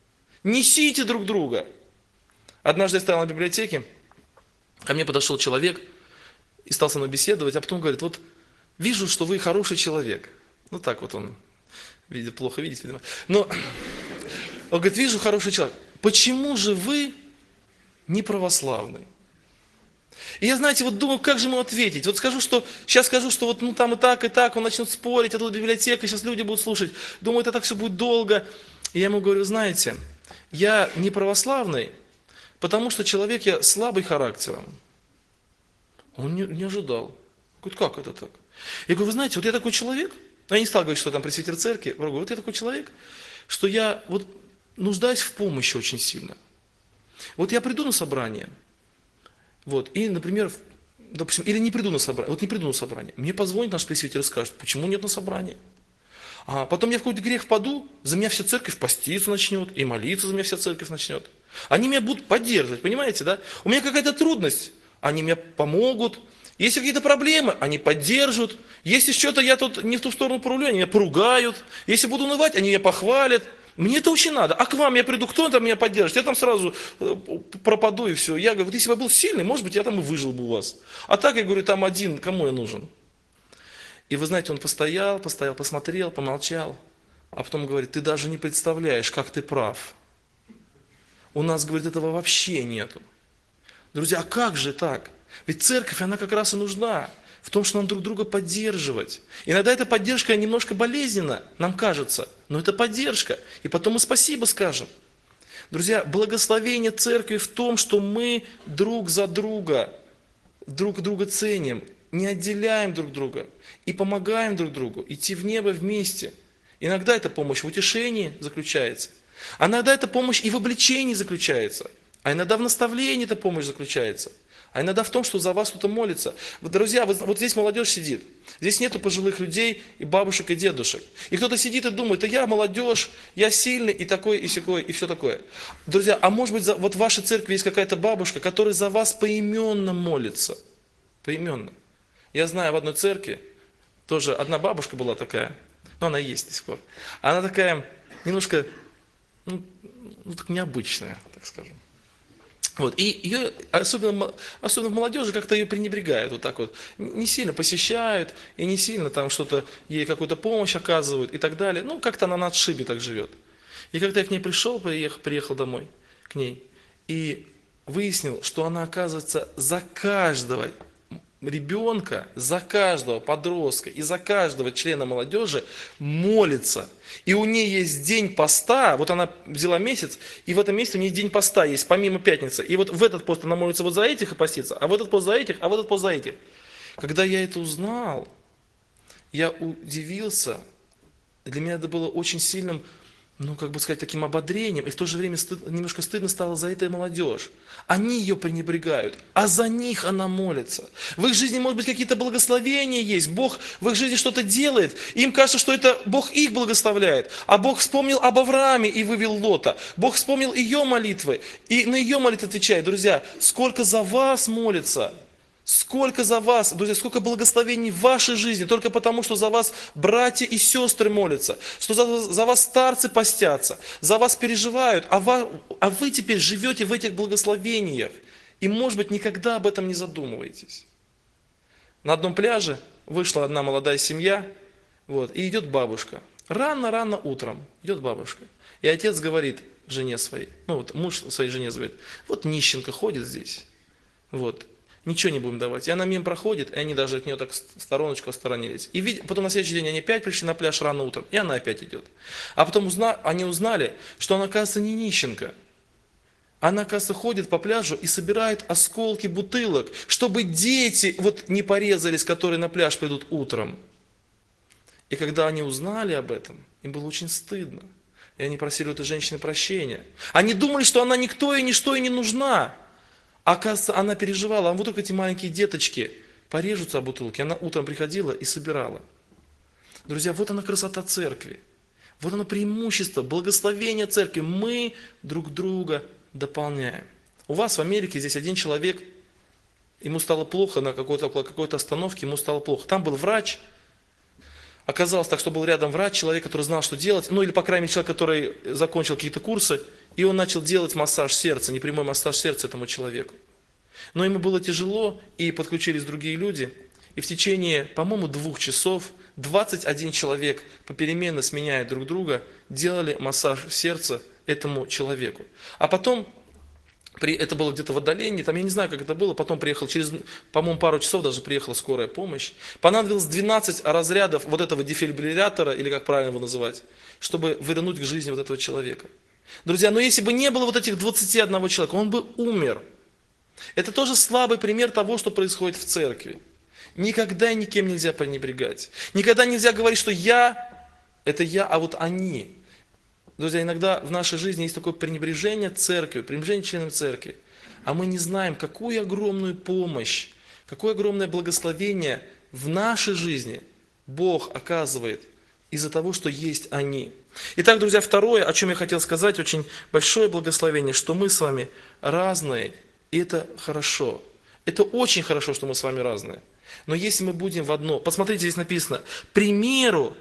несите друг друга. Однажды я стоял на библиотеке, ко мне подошел человек и стал со мной беседовать, а потом говорит, вот вижу, что вы хороший человек. Ну так вот он, плохо видит, видимо. Но он говорит, вижу, хороший человек. Почему же вы не православный? И я, знаете, вот думаю, как же ему ответить? Вот сейчас скажу, что вот ну там и так, он начнет спорить, а тут библиотека, сейчас люди будут слушать. Думаю, это так все будет долго. И я ему говорю, знаете, я не православный, потому что человек я слабый характером. Он не ожидал. Говорит, как это так? Я говорю, вы знаете, вот я такой человек, я не стал говорить, что я там пресвитер церкви, я говорю, вот я такой человек, что я вот нуждаюсь в помощи очень сильно. Вот я приду на собрание, вот, и, например, допустим, или не приду на собрание, вот не приду на собрание, мне позвонит наш пресвитер и скажет, почему нет на собрании? А потом я в какой-то грех впаду, за меня вся церковь поститься начнет, и молиться за меня вся церковь начнет. Они меня будут поддерживать, понимаете, да? У меня какая-то трудность, они мне помогут. Если какие-то проблемы, они поддержат. Если что-то я тут не в ту сторону порулю, они меня поругают. Если буду унывать, они меня похвалят. Мне это очень надо. А к вам я приду, кто там меня поддержит? Я там сразу пропаду и все. Я говорю, вот если бы я был сильный, может быть, я там и выжил бы у вас. А так, я говорю, там один, кому я нужен? И вы знаете, он постоял, посмотрел, помолчал. А потом говорит, ты даже не представляешь, как ты прав. У нас, говорит, этого вообще нету. Друзья, а как же так? Ведь церковь, она как раз и нужна в том, что нам друг друга поддерживать. Иногда эта поддержка немножко болезненна, нам кажется, но это поддержка. И потом мы спасибо скажем. Друзья, благословение церкви в том, что мы друг друга ценим, не отделяем друг друга и помогаем друг другу идти в небо вместе. Иногда эта помощь в утешении заключается, а иногда эта помощь и в обличении заключается, а иногда в наставлении эта помощь заключается. А иногда в том, что за вас кто-то молится. Друзья, вот здесь молодежь сидит. Здесь нету пожилых людей, и бабушек, и дедушек. И кто-то сидит и думает, да я молодежь, я сильный, и такой, и сякой, и все такое. Друзья, а может быть, вот в вашей церкви есть какая-то бабушка, которая за вас поименно молится. Поименно. Я знаю в одной церкви, тоже одна бабушка была такая, но она и есть до сих пор. Она такая немножко, так необычная, так скажем. Вот. И ее, особенно в молодежи, как-то ее пренебрегают, вот так вот, не сильно посещают, и не сильно там что-то, ей какую-то помощь оказывают и так далее. Ну, как-то она на отшибе так живет. И когда я к ней приехал домой, к ней, и выяснил, что она, оказывается, за каждого ребенка, за каждого подростка и за каждого члена молодежи молится. И у нее есть день поста, вот она взяла месяц, и в этом месяце у нее день поста есть, помимо пятницы. И вот в этот пост она молится вот за этих и постится, а в этот пост за этих, а в этот пост за этих. Когда я это узнал, я удивился, для меня это было очень сильным, таким ободрением, и в то же время немножко стыдно стало за эту молодежь. Они ее пренебрегают, а за них она молится. В их жизни, может быть, какие-то благословения есть, Бог в их жизни что-то делает, и им кажется, что это Бог их благословляет, а Бог вспомнил об Аврааме и вывел Лота, Бог вспомнил ее молитвы, и на ее молитвы отвечает. Друзья, сколько за вас молится, сколько за вас, друзья, сколько благословений в вашей жизни, только потому, что за вас братья и сестры молятся, что за вас старцы постятся, за вас переживают, а вы теперь живете в этих благословениях. И, может быть, никогда об этом не задумываетесь. На одном пляже вышла одна молодая семья, и идет бабушка. Рано-рано утром идет бабушка. И отец говорит жене своей, муж своей жене говорит, вот нищенка ходит здесь, ничего не будем давать. И она мимо проходит, и они даже от нее так в стороночку осторонились. И потом на следующий день они опять пришли на пляж рано утром, и она опять идет. А потом они узнали, что она, оказывается, не нищенка. Она, оказывается, ходит по пляжу и собирает осколки бутылок, чтобы дети не порезались, которые на пляж придут утром. И когда они узнали об этом, им было очень стыдно. И они просили у этой женщины прощения. Они думали, что она никто и ничто и не нужна. Оказывается, она переживала, а вот только эти маленькие деточки порежутся о бутылки. Она утром приходила и собирала. Друзья, вот она красота церкви. Вот оно преимущество, благословение церкви. Мы друг друга дополняем. У вас в Америке здесь один человек, ему стало плохо на какой-то остановке, ему стало плохо. Там был врач. Оказалось так, что был рядом врач, человек, который знал, что делать. Или, по крайней мере, человек, который закончил какие-то курсы. И он начал делать массаж сердца, непрямой массаж сердца этому человеку. Но ему было тяжело, и подключились другие люди. И в течение, по-моему, 2 часов 21 человек, попеременно сменяя друг друга, делали массаж сердца этому человеку. А потом, это было где-то в отдалении, я не знаю, как это было, потом приехал, через, по-моему, пару часов даже приехала скорая помощь. Понадобилось 12 разрядов этого дефибриллятора, или как правильно его называть, чтобы вернуть к жизни этого человека. Друзья, но если бы не было этих 21 человека, он бы умер. Это тоже слабый пример того, что происходит в церкви. Никогда никем нельзя пренебрегать. Никогда нельзя говорить, что это я, а вот они. Друзья, иногда в нашей жизни есть такое пренебрежение церкви, пренебрежение членам церкви. А мы не знаем, какую огромную помощь, какое огромное благословение в нашей жизни Бог оказывает из-за того, что есть они. Итак, друзья, второе, о чем я хотел сказать, очень большое благословение, что мы с вами разные, и это хорошо. Это очень хорошо, что мы с вами разные. Но если мы будем в одно, посмотрите, здесь написано, примеру,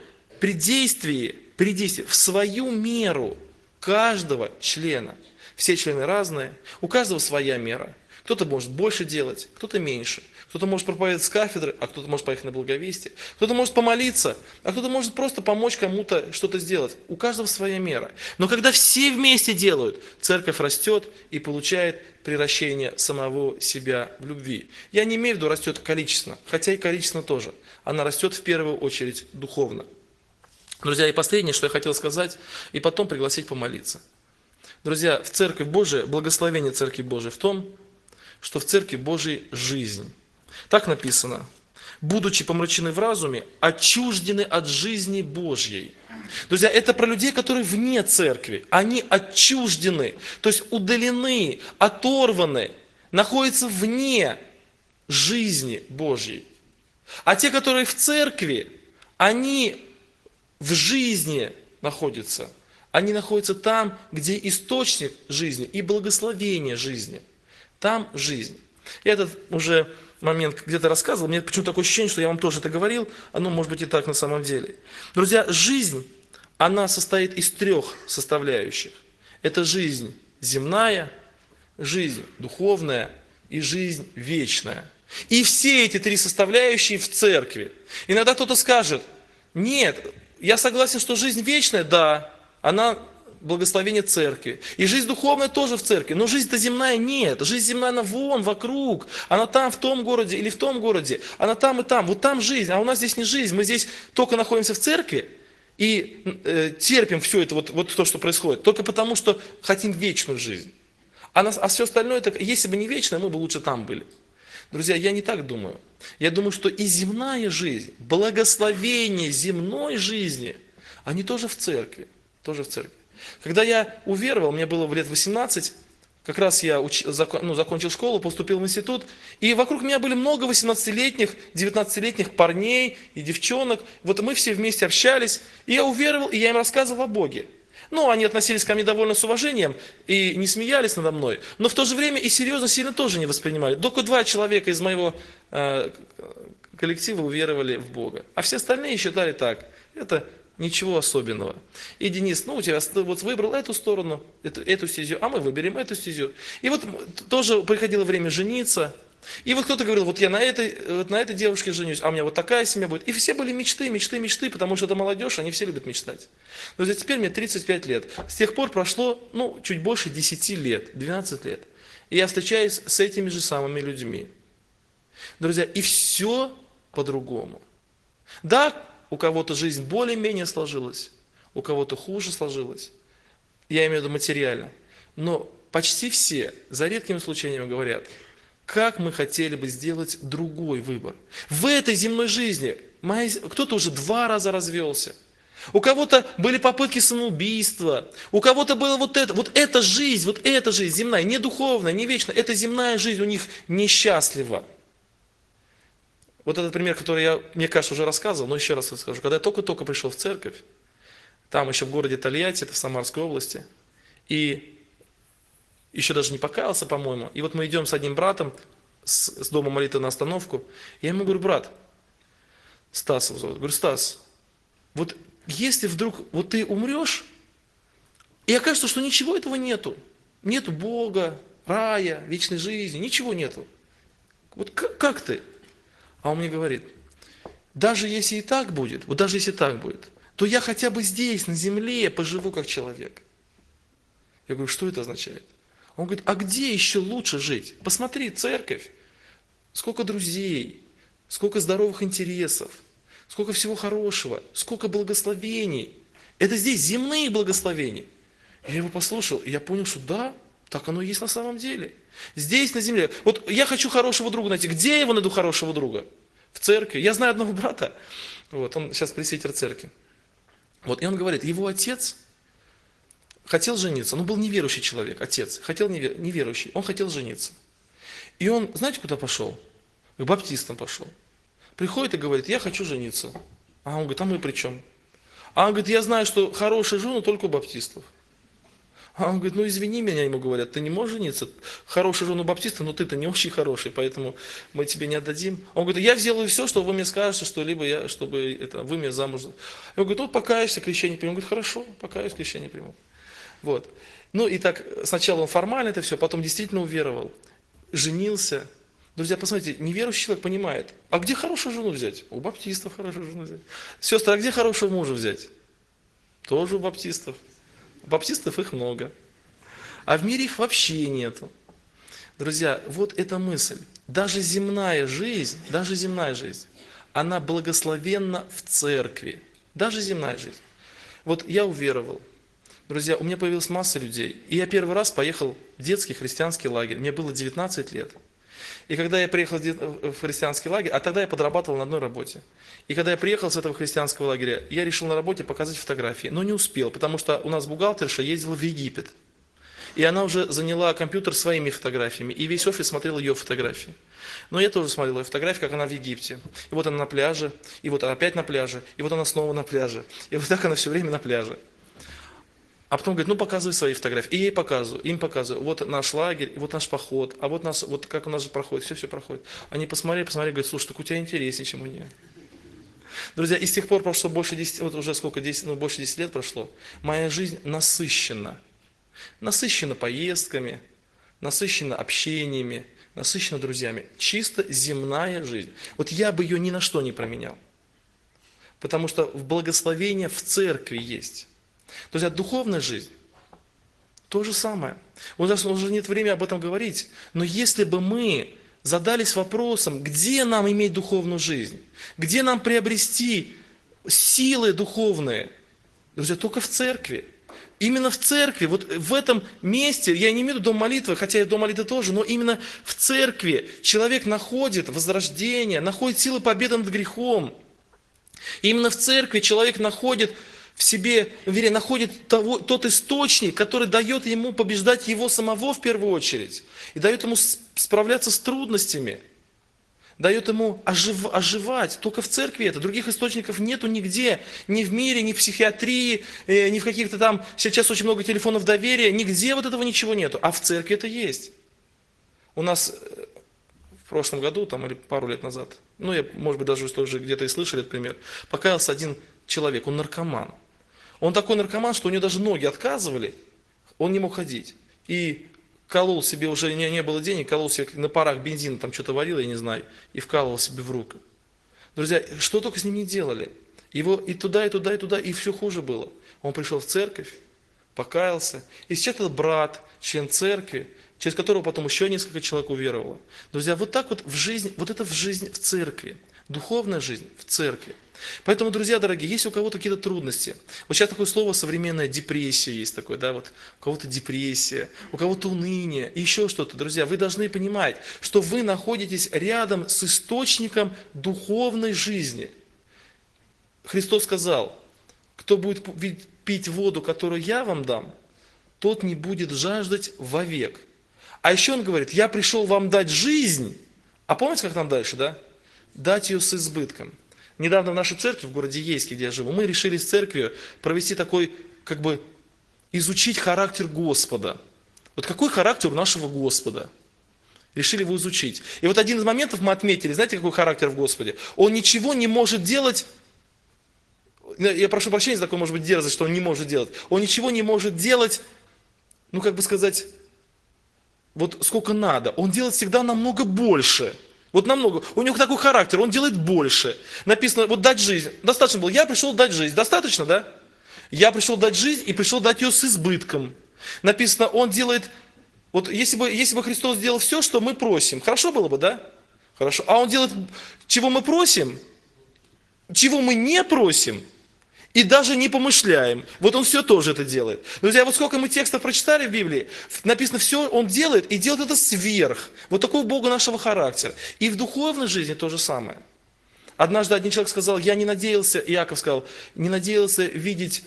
при действии, в свою меру каждого члена. Все члены разные, у каждого своя мера. Кто-то может больше делать, кто-то меньше. Кто-то может проповедовать с кафедры, а кто-то может поехать на благовестие. Кто-то может помолиться, а кто-то может просто помочь кому-то что-то сделать. У каждого своя мера. Но когда все вместе делают, церковь растет и получает приращение самого себя в любви. Я не имею в виду растет количественно, хотя и количественно тоже. Она растет в первую очередь духовно. Друзья, и последнее, что я хотел сказать, и потом пригласить помолиться. Друзья, в Церковь Божия, благословение Церкви Божией в том, что в Церкви Божией жизнь. Так написано. Будучи помрачены в разуме, отчуждены от жизни Божьей. Друзья, это про людей, которые вне церкви. Они отчуждены, то есть удалены, оторваны, находятся вне жизни Божьей. А те, которые в церкви, они в жизни находятся. Они находятся там, где источник жизни и благословение жизни. Там жизнь. Я этот уже момент где-то рассказывал, мне почему-то такое ощущение, что я вам тоже это говорил, оно может быть и так на самом деле. Друзья, жизнь, она состоит из 3 составляющих. Это жизнь земная, жизнь духовная и жизнь вечная. И все эти 3 составляющие в церкви. Иногда кто-то скажет, нет, я согласен, что жизнь вечная, да, она благословение церкви. И жизнь духовная тоже в церкви. Но жизнь-то земная нет. Жизнь земная, она вон, вокруг. Она там, в том городе или в том городе. Она там и там. Вот там жизнь. А у нас здесь не жизнь. Мы здесь только находимся в церкви и терпим все это, вот то, что происходит. Только потому, что хотим вечную жизнь. А все остальное, это, если бы не вечное, мы бы лучше там были. Друзья, я не так думаю. Я думаю, что и земная жизнь, благословение земной жизни, они тоже в церкви. Тоже в церкви. Когда я уверовал, мне было лет 18, как раз я закончил школу, поступил в институт, и вокруг меня были много 18-летних, 19-летних парней и девчонок. Вот мы все вместе общались, и я уверовал, и я им рассказывал о Боге. Ну, они относились ко мне довольно с уважением и не смеялись надо мной, но в то же время и серьезно сильно тоже не воспринимали. Только 2 человека из моего коллектива уверовали в Бога, а все остальные считали так, это ничего особенного. И Денис, у тебя вот выбрал эту сторону, эту стезю, а мы выберем эту стезю. И вот тоже приходило время жениться. И вот кто-то говорил, вот я на этой девушке женюсь, а у меня вот такая семья будет. И все были мечты, потому что это молодежь, они все любят мечтать. Друзья, теперь мне 35 лет. С тех пор прошло, чуть больше 10 лет, 12 лет. И я встречаюсь с этими же самыми людьми. Друзья, и все по-другому. Да, у кого-то жизнь более-менее сложилась, у кого-то хуже сложилась. Я имею в виду материально. Но почти все, за редкими исключениями, говорят, как мы хотели бы сделать другой выбор. В этой земной жизни кто-то уже 2 раза развелся. У кого-то были попытки самоубийства. У кого-то было вот это. Вот эта жизнь земная, не духовная, не вечная. Эта земная жизнь у них несчастлива. Вот этот пример, который я, мне кажется, уже рассказывал, но еще раз расскажу. Когда я только-только пришел в церковь, там еще в городе Тольятти, это в Самарской области, и еще даже не покаялся, по-моему, и вот мы идем с одним братом с дома молитвы на остановку, я ему говорю, брат, Стасов зовут, говорю, Стас, вот если вдруг вот ты умрешь, и окажется, что ничего этого нету Бога, рая, вечной жизни, ничего нету. Вот как ты? А он мне говорит, даже если и так будет, то я хотя бы здесь, на земле, поживу как человек. Я говорю, что это означает? Он говорит, а где еще лучше жить? Посмотри, церковь, сколько друзей, сколько здоровых интересов, сколько всего хорошего, сколько благословений. Это здесь земные благословения. Я его послушал, и я понял, что да, так оно и есть на самом деле. Здесь, на земле. Вот я хочу хорошего друга найти. Где я его найду, хорошего друга? В церкви. Я знаю одного брата, вот, он сейчас пресвитер церкви. Вот, и он говорит, его отец хотел жениться. Он был неверующий человек, отец. Неверующий. Он хотел жениться. И он, знаете, куда пошел? К баптистам пошел. Приходит и говорит, я хочу жениться. А он говорит, а мы при чем? А он говорит, я знаю, что хорошие жены только у баптистов. А он говорит, ну извини меня, ему говорят, ты не можешь жениться, хорошая жена баптиста, но ты-то не очень хороший, поэтому мы тебе не отдадим. Он говорит, я сделаю все, что вы мне скажете, что либо я, чтобы это, вы меня замуж. Он говорит, вот покаешься, крещение приму. Он говорит, хорошо, покаюсь, крещение приму. Вот. Ну и так, сначала он формально это все, потом действительно уверовал, женился. Друзья, посмотрите, неверующий человек понимает, а где хорошую жену взять? У баптистов хорошую жену взять. Сестры, а где хорошего мужа взять? Тоже у баптистов. У баптистов их много. А в мире их вообще нету. Друзья, вот эта мысль. Даже земная жизнь, она благословенна в церкви. Даже земная жизнь. Вот я уверовал. Друзья, у меня появилась масса людей. И я первый раз поехал в детский христианский лагерь. Мне было 19 лет. И когда я приехал в христианский лагерь, а тогда я подрабатывал на одной работе. И когда я приехал с этого христианского лагеря, я решил на работе показать фотографии, но не успел, потому что у нас бухгалтерша ездила в Египет. И она уже заняла компьютер своими фотографиями, и весь офис смотрел ее фотографии. Но я тоже смотрел ее фотографии, как она в Египте. И вот она на пляже, и вот она опять на пляже, и вот она снова на пляже. И вот так она все время на пляже. А потом говорит, ну показывай свои фотографии. И я ей показываю, им показываю. Вот наш лагерь, вот наш поход, а вот, нас, вот как у нас же проходит, все проходит. Они посмотрели, говорят, слушай, так у тебя интереснее, чем у нее. Друзья, и с тех пор прошло больше 10, вот уже сколько, 10, ну больше 10 лет прошло, моя жизнь насыщена. Насыщена поездками, насыщена общениями, насыщена друзьями. Чисто земная жизнь. Вот я бы ее ни на что не променял. Потому что благословение в церкви есть. Друзья, духовная жизнь то же самое. У нас уже нет времени об этом говорить. Но если бы мы задались вопросом, где нам иметь духовную жизнь, где нам приобрести силы духовные, друзья, только в церкви. Именно в церкви, вот в этом месте, я не имею в виду дом молитвы, хотя и дом молитвы тоже, но именно в церкви человек находит возрождение, находит силы победы над грехом. Именно в церкви человек находит в себе, находит тот источник, который дает ему побеждать его самого в первую очередь, и дает ему справляться с трудностями, дает ему оживать. Только в церкви это. Других источников нету нигде. Ни в мире, ни в психиатрии, ни в каких-то там... Сейчас очень много телефонов доверия. Нигде вот этого ничего нету. А в церкви это есть. У нас в прошлом году, там, или пару лет назад, ну, я, может быть, даже тоже где-то и слышали этот пример, покаялся один человек, он наркоман. Он такой наркоман, что у него даже ноги отказывали, он не мог ходить. И колол себе, уже не было денег, колол себе на парах бензина, там что-то варил, я не знаю, и вкалывал себе в руку. Друзья, что только с ним не делали. Его и туда, и туда, и туда, и все хуже было. Он пришел в церковь, покаялся, и сейчас этот брат, член церкви, через которого потом еще несколько человек уверовало. Друзья, вот так вот в жизнь, вот это в жизнь в церкви, духовная жизнь в церкви. Поэтому, друзья дорогие, если у кого-то какие-то трудности, вот сейчас такое слово современная депрессия есть такое, да, вот у кого-то депрессия, у кого-то уныние, и еще что-то, друзья, вы должны понимать, что вы находитесь рядом с источником духовной жизни. Христос сказал, кто будет пить воду, которую я вам дам, тот не будет жаждать вовек. А еще он говорит, я пришел вам дать жизнь, а помните, как там дальше, да? Дать ее с избытком. Недавно в нашей церкви, в городе Ейске, где я живу, мы решили с церковью провести такой, как бы, изучить характер Господа. Вот какой характер у нашего Господа? Решили его изучить. И вот один из моментов мы отметили, знаете, какой характер в Господе? Он ничего не может делать, я прошу прощения за такое, может быть, дерзость, что он не может делать. Он ничего не может делать, ну, как бы сказать, вот сколько надо. Он делает всегда намного больше. Вот намного. У него такой характер, он делает больше. Написано, вот дать жизнь. Достаточно было. Я пришел дать жизнь. Достаточно, да? Я пришел дать жизнь и пришел дать ее с избытком. Написано, он делает, вот если бы Христос сделал все, что мы просим, хорошо было бы, да? Хорошо. А он делает, чего мы просим, чего мы не просим, и даже не помышляем. Вот он все тоже это делает. Друзья, вот сколько мы текстов прочитали в Библии, написано, все он делает, и делает это сверх. Вот такой Бога нашего характера. И в духовной жизни то же самое. Однажды один человек сказал, я не надеялся, Иаков сказал, не надеялся видеть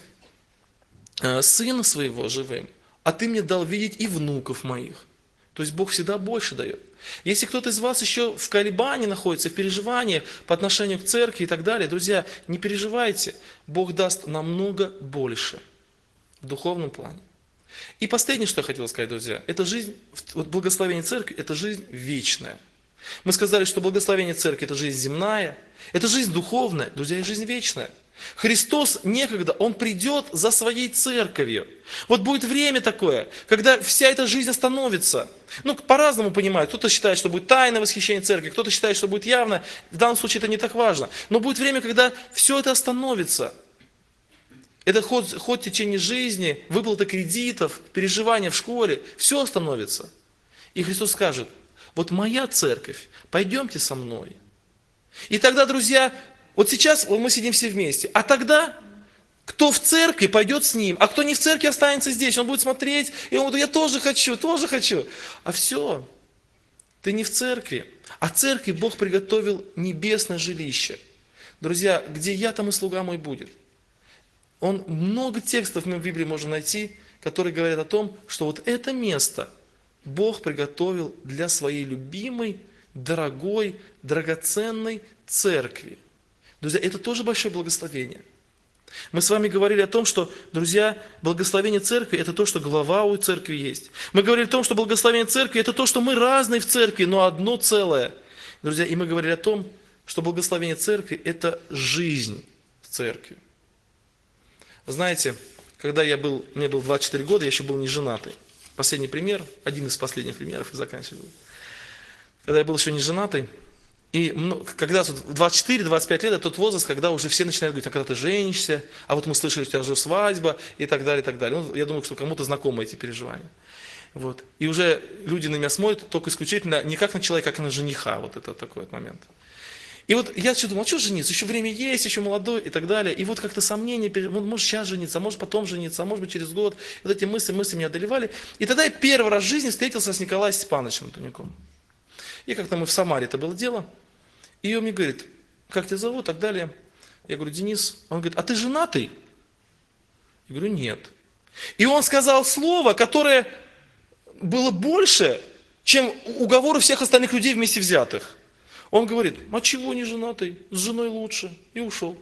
сына своего живым, а ты мне дал видеть и внуков моих. То есть Бог всегда больше дает. Если кто-то из вас еще в колебании находится, в переживаниях по отношению к церкви и так далее, друзья, не переживайте. Бог даст намного больше в духовном плане. И последнее, что я хотел сказать, друзья, это жизнь, вот благословение церкви, это жизнь вечная. Мы сказали, что благословение церкви – это жизнь земная, это жизнь духовная, друзья, и жизнь вечная. Христос некогда, Он придет за своей церковью. Вот будет время такое, когда вся эта жизнь остановится. Ну, по-разному понимают. Кто-то считает, что будет тайное восхищение церкви, кто-то считает, что будет явно. В данном случае это не так важно. Но будет время, когда все это остановится. Это ход течения жизни, выплата кредитов, переживания в школе, все остановится. И Христос скажет: вот моя церковь, пойдемте со мной. И тогда, друзья, вот сейчас мы сидим все вместе, а тогда кто в церкви, пойдет с ним, а кто не в церкви, останется здесь. Он будет смотреть, и он будет: я тоже хочу, тоже хочу. А все, ты не в церкви. А в церкви Бог приготовил небесное жилище. Друзья, где я, там и слуга мой будет. Много текстов мы в Библии можем найти, которые говорят о том, что вот это место Бог приготовил для своей любимой, дорогой, драгоценной церкви. Друзья, это тоже большое благословение. Мы с вами говорили о том, что, друзья, благословение церкви – это то, что глава у церкви есть. Мы говорили о том, что благословение церкви – это то, что мы разные в церкви, но одно целое. Друзья, и мы говорили о том, что благословение церкви – это жизнь в церкви. Знаете, когда мне было 24 года, я еще был не женатый. Последний пример, один из последних примеров, и заканчиваю. Когда я был еще не женатый, и когда 24-25 лет, это тот возраст, когда уже все начинают говорить: а когда ты женишься, а вот мы слышали, у тебя уже свадьба, и так далее, и так далее. Ну, я думаю, что кому-то знакомы эти переживания. Вот. И уже люди на меня смотрят только исключительно не как на человека, как на жениха. Вот это такой вот момент. И вот я что думал: а что жениться? Еще время есть, еще молодой и так далее. И вот как-то сомнения, может сейчас жениться, а может потом жениться, а может быть через год. Вот эти мысли меня одолевали. И тогда я первый раз в жизни встретился с Николаем Степановичем Антонюком. И как-то мы в Самаре, это было дело. И он мне говорит: как тебя зовут, и так далее. Я говорю: Денис. Он говорит: а ты женатый? Я говорю: нет. И он сказал слово, которое было больше, чем уговоры всех остальных людей вместе взятых. Он говорит: а чего не женатый? С женой лучше. И ушел.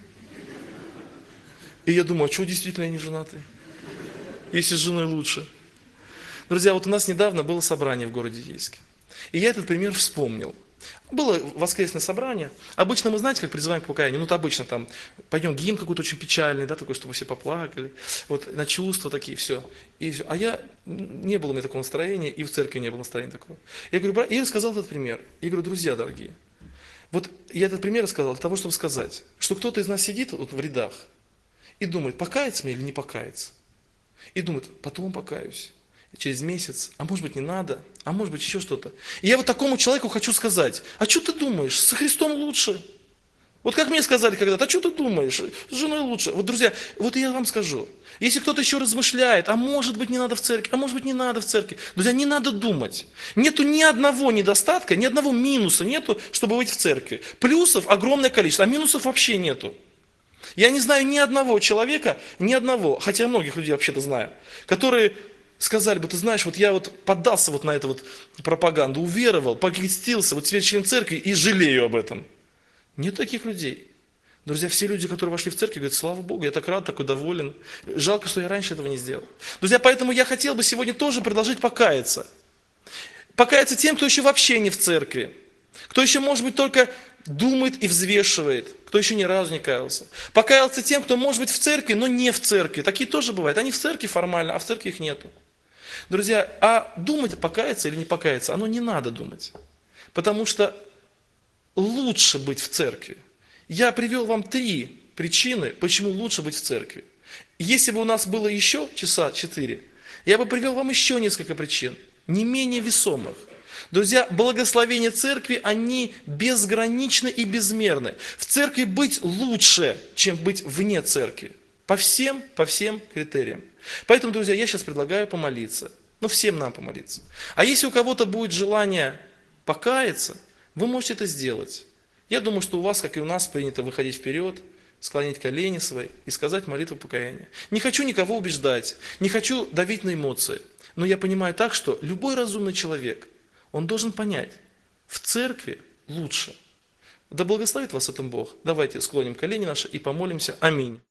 И я думаю: а чего действительно я не женатый? Если с женой лучше. Друзья, вот у нас недавно было собрание в городе Ейске. И я этот пример вспомнил. Было воскресное собрание. Обычно мы, знаете, как призываем к покаянию? Ну, обычно там пойдем гимн какой-то очень печальный, да, такой, чтобы все поплакали. Вот на чувства такие, все. А не было у меня такого настроения, и в церкви не было настроения такого. Я говорю: я сказал этот пример. Я говорю: друзья дорогие, вот я этот пример рассказал для того, чтобы сказать, что кто-то из нас сидит вот в рядах и думает: покаяться мне или не покаяться. И думает: потом покаюсь. Через месяц, а может быть не надо, а может быть еще что-то. И я вот такому человеку хочу сказать: а что ты думаешь, со Христом лучше? Вот как мне сказали когда-то: а что ты думаешь, с женой лучше? Вот, друзья, вот я вам скажу, если кто-то еще размышляет: а может быть не надо в церкви, а может быть не надо в церкви. Друзья, не надо думать. Нету ни одного недостатка, ни одного минуса нету, чтобы быть в церкви. Плюсов огромное количество, а минусов вообще нету. Я не знаю ни одного человека, хотя многих людей вообще-то знаю, которые сказали бы: ты знаешь, вот я вот поддался вот на эту вот пропаганду, уверовал, покрестился, вот теперь член церкви и жалею об этом. Нет таких людей. Друзья, все люди, которые вошли в церковь, говорят: слава Богу, я так рад, такой доволен. Жалко, что я раньше этого не сделал. Друзья, поэтому я хотел бы сегодня тоже предложить покаяться. Покаяться тем, кто еще вообще не в церкви. Кто еще, может быть, только думает и взвешивает. Кто еще ни разу не каялся. Покаялся тем, кто может быть в церкви, но не в церкви. Такие тоже бывают. Они в церкви формально, а в церкви их нету. Друзья, а думать, покаяться или не покаяться, оно не надо думать. Потому что лучше быть в церкви. Я привел вам 3 причины, почему лучше быть в церкви. Если бы у нас было еще часа 4, я бы привел вам еще несколько причин, не менее весомых. Друзья, благословения церкви, они безграничны и безмерны. В церкви быть лучше, чем быть вне церкви. По всем критериям. Поэтому, друзья, я сейчас предлагаю помолиться. Всем нам помолиться. А если у кого-то будет желание покаяться, вы можете это сделать. Я думаю, что у вас, как и у нас, принято выходить вперед, склонить колени свои и сказать молитву покаяния. Не хочу никого убеждать, не хочу давить на эмоции. Но я понимаю так, что любой разумный человек, он должен понять, в церкви лучше. Да благословит вас этим Бог. Давайте склоним колени наши и помолимся. Аминь.